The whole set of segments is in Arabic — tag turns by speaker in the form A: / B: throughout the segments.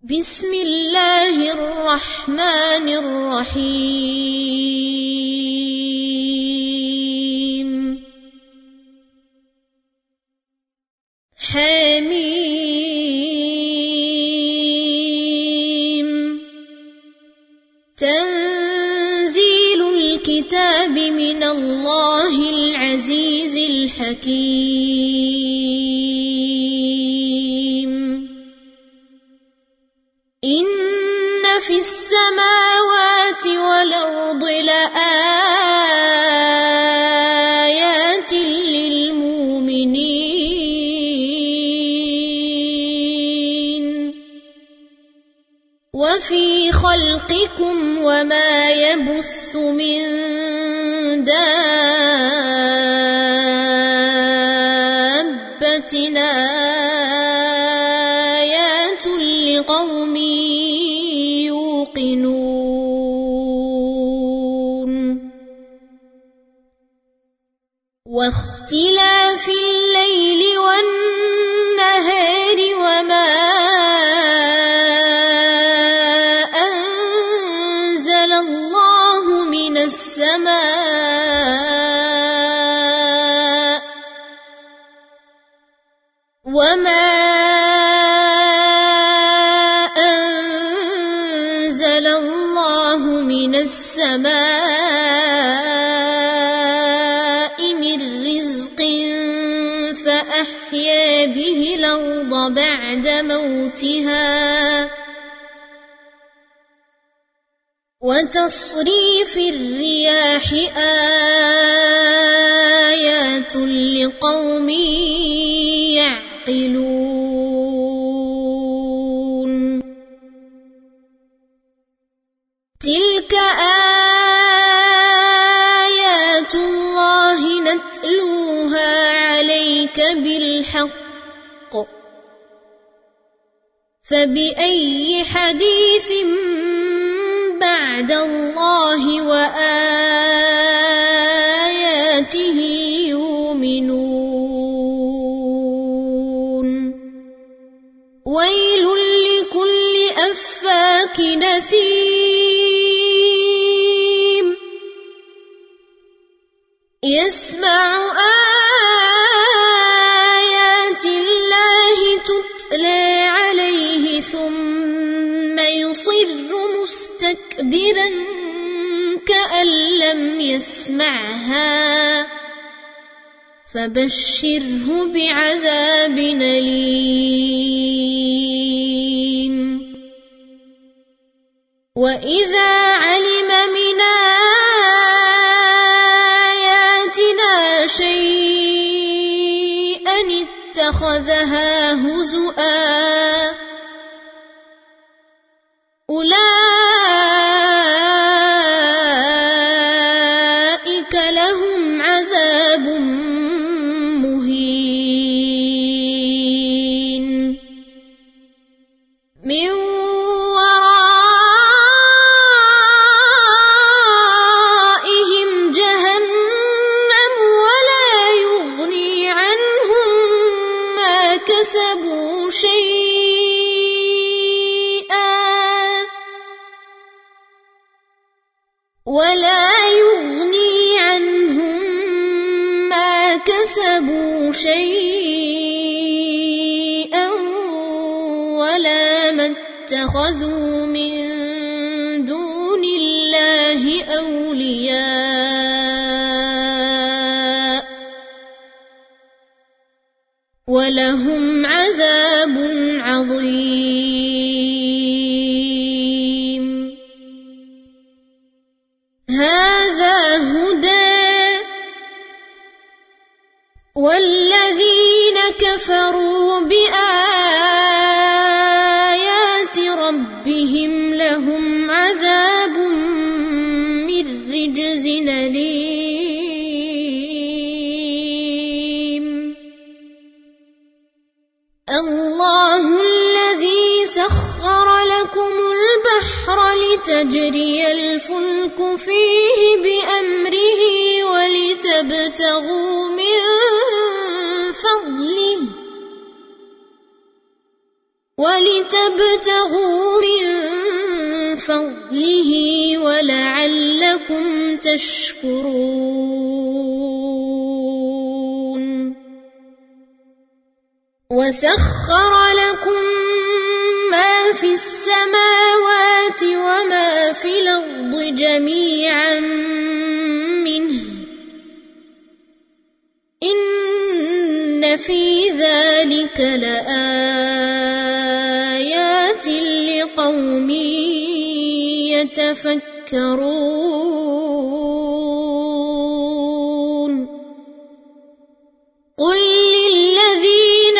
A: بسم الله الرحمن الرحيم حميم تنزيل الكتاب من الله العزيز الحكيم إن في السماوات والأرض لآيات للمؤمنين وفي خلقكم وما يبث من دابة آيات لقوم يوقنون واختلاف الليل والنهار وما أنزل الله من السماء من رزق فأحيا به الأرض بعد موتها وتصريف الرياح آيات لقوم يعقلون تلك آيات الله نتلوها عليك بالحق فبأي حديث بعد الله وآياته يؤمنون ويل لكل أفاك نثيم يسمع آيات الله تتلى عليه ثم يصر مستكبرا كأن لم يسمعها فبشره بعذاب أليم وإذا علم من آياتنا شيئا اتخذها هزؤا أولئك لهم عذاب مهين من ورائهم جهنم ولا يغني عنهم ما كسبوا شيئا ولا ما اتخذوا من دون الله أولياء ولهم عذاب عظيم هذا هدى والذين كفروا بآيات ربهم لهم عذاب من رجز أليم الله الذي سخر لكم البحر لتجري الفلك فيه بأمره ولتبتغوا من فضله ولتبتغوا من فضله ولعلكم تشكرون وسخر لكم ما في السماوات وما في الأرض جميعا منه إن في ذلك لآيات لقوم يتفكرون قل للذين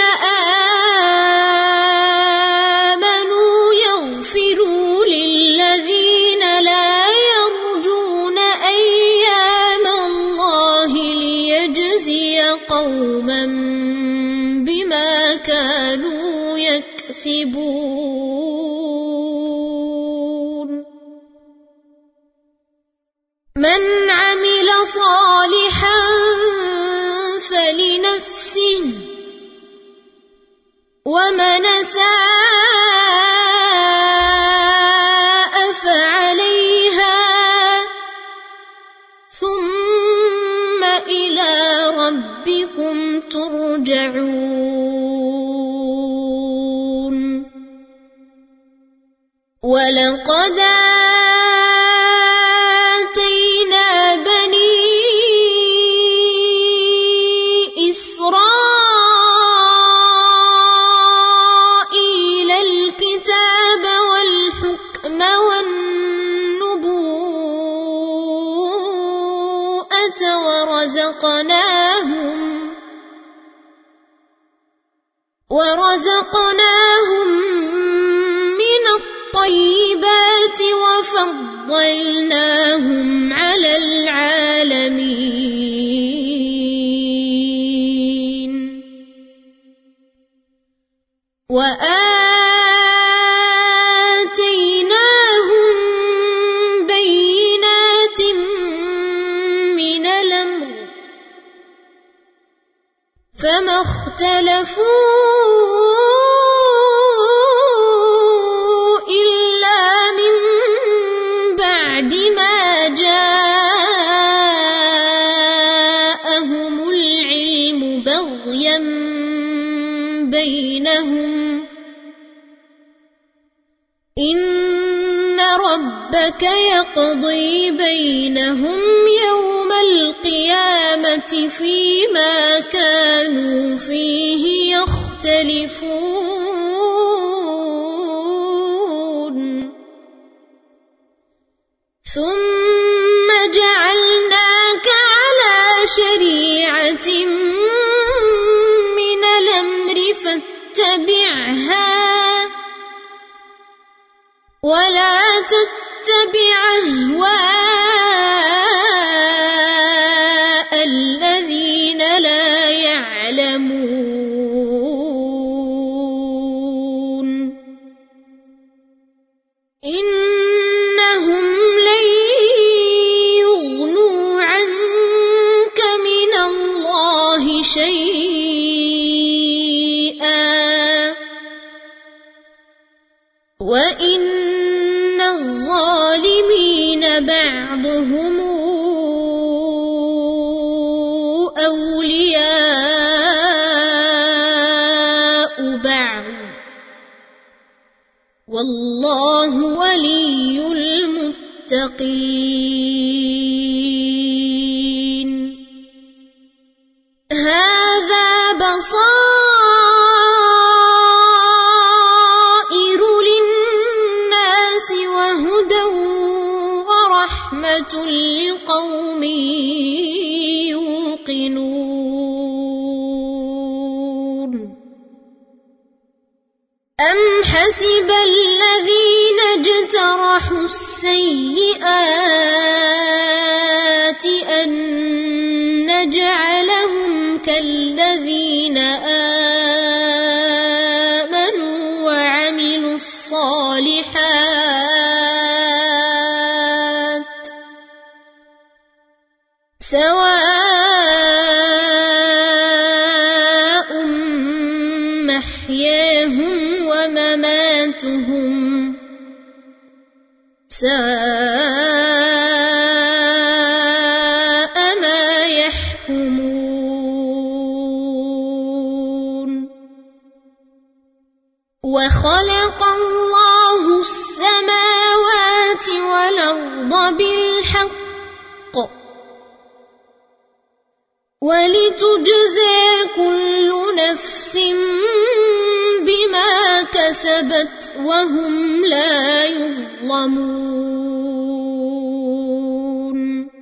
A: آمنوا يغفروا للذين لا يرجون أيام الله ليجزي قوما بما كانوا يكسبون من عمل صالحا فلنفسه ومن أساء فعليها ثم إلى ربكم ترجعون ولقد آتينا بني إسرائيل الكتاب والحكم والنبوءة ورزقناهم من الطيبات وفضلناهم على العالمين وآتيناهم بينات من الأمر فما اختلفوا إلا من بعد ما جاءهم العلم بغيا بينهم إن ربك يقضي بينهم يوم القيامة فيما كانوا فيه يختلفون ثم جعلناك على شريعة من الأمر فاتبعها ولا تتبع أهواء الذين لا يعلمون إنهم لن يغنوا عنك من الله شيئا وإن الظالمين بعضهم أولياء بعض والله ولي المتقين هذا بصائر للناس وهدى ورحمة لقوم يوقنون أم حسب الذين اجترحوا السيئات أن نجعلهم كالذين آمنوا وعملوا الصالحات سواء محياهم ومماتهم آلهتهم ساء ما يحكمون وخلق الله السماوات والأرض بالحق ولتجزى كل نفس بما كسبت وهم لا يظلمون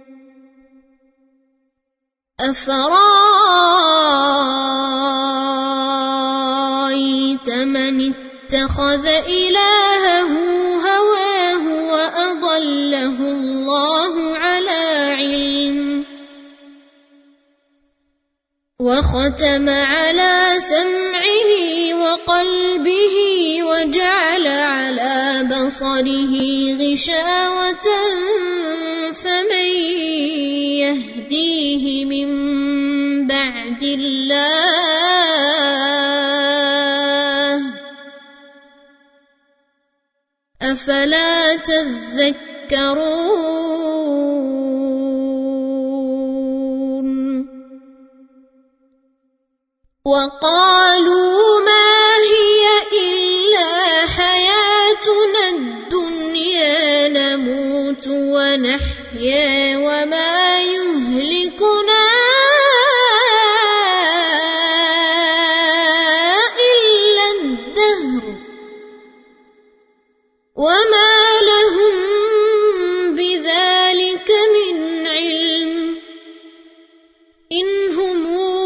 A: أفرأيت من اتخذ إلهه هواه وأضله الله على علم وختم على سمعه وقلبه وجعل على بصره غشاوة فمن يهديه من بعد الله أفلا تذكرون وقالوا ما هي إلا حياتنا الدنيا نموت ونحيا وما يهلكنا إلا الدهر وما لهم بذلك من علم إن هم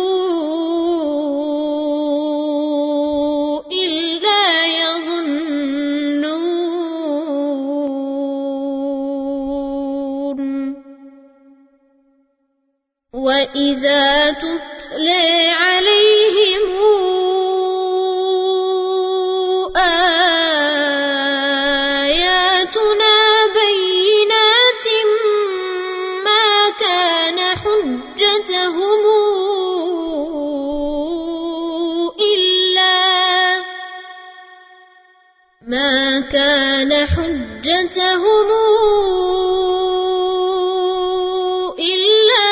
A: إلا يظنون وإذا تتلى عليهم آياتنا بينات ما كان حجتهم إلا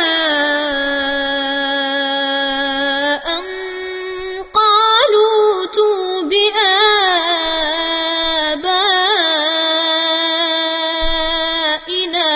A: أن قالوا ائتوا بآبائنا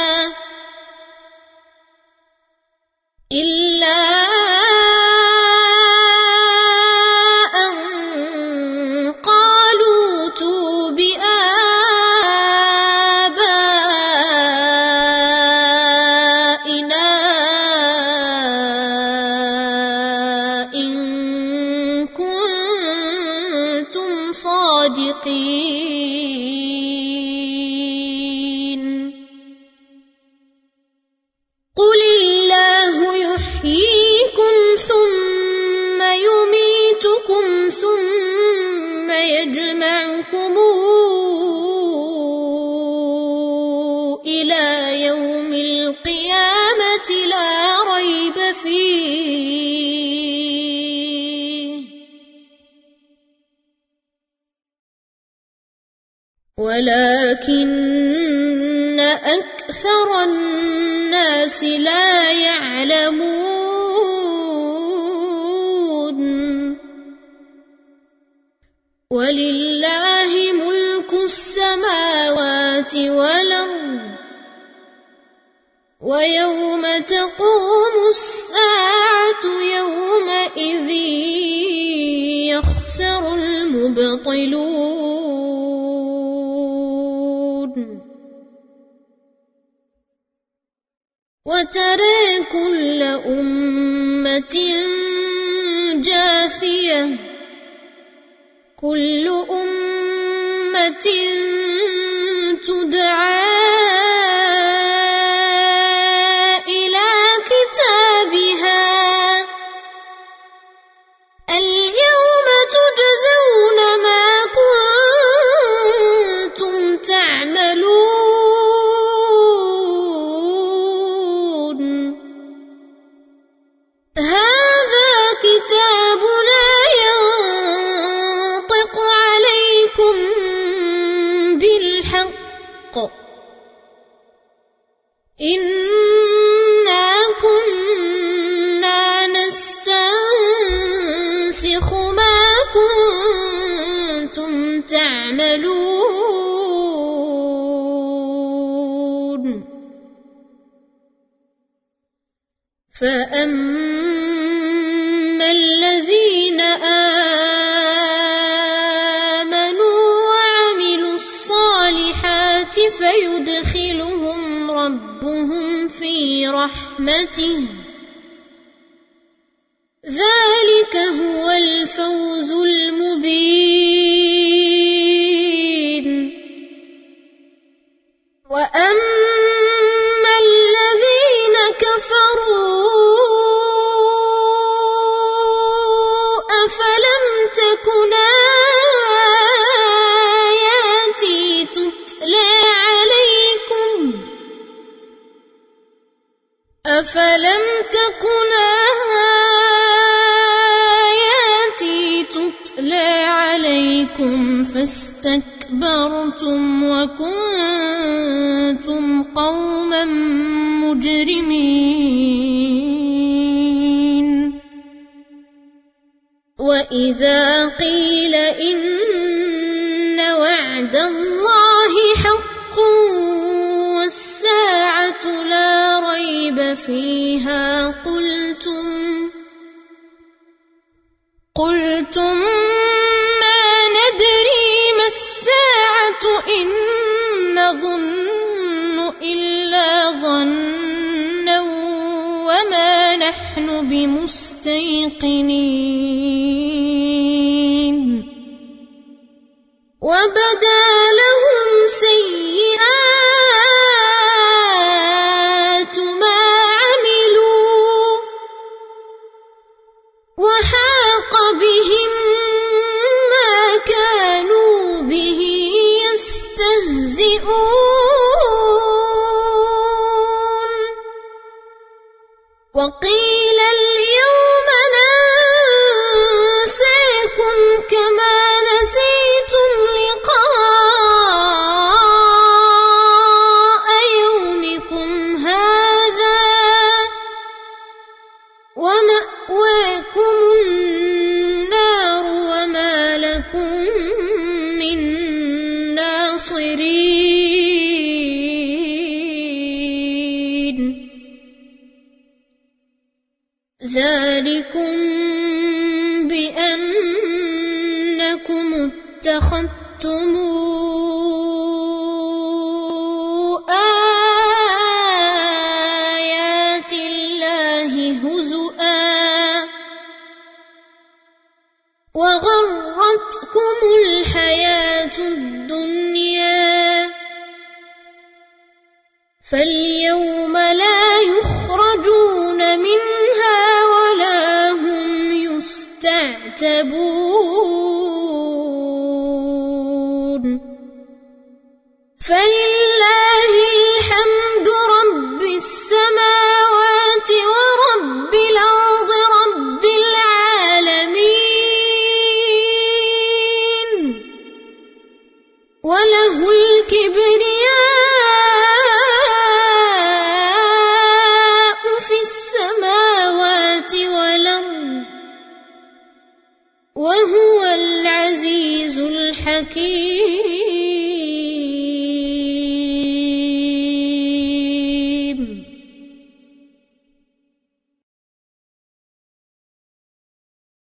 A: إن كنتم صادقين قل الله يحييكم ثم يميتكم ثم يجمعكم إلى يوم القيامة لا ريب فيه ولكن أكثر الناس لا يعلمون ولله ملك السماوات والأرض ويوم تقوم الساعة يومئذ يخسر المبطلون وترى كل أمة جاثية كل أمة تدعى إلى كتابها اليوم تجزون ما كنتم تعملون هذا كتابنا ينطق عليكم تعملون فأما الذين آمنوا وعملوا الصالحات فيدخلهم ربهم في رحمته ذلك هو الفوز المبين وأما الذين كفروا أفلم تكن آياتي تتلى عليكم فاستكبرتم وكنتم قوما مجرمين وإذا قيل إن وعد الله حق والساعة لا ريب فيها قلتم ما ندري ما الساعة إن نظن إلا ظنا وما نحن بمستيقنين وبدا لهم سيئات ما عملوا وحاق بهم ما كانوا به يستهزئون وقيل اليوم ننساكم كما نسيتم لقاء يومكم هذا ومأواكم النار وما لكم من ناصرين ذلكم بأنكم اتخذتم آيات الله هزؤا وغرتكم الحياة الدنيا فاليوم لا يخرجون منها ولا هم يستعتبون فلله الحمد رب السماوات ورب الأرض رب العالمين وله الكبرياء في السماوات والأرض وهو العزيز الحكيم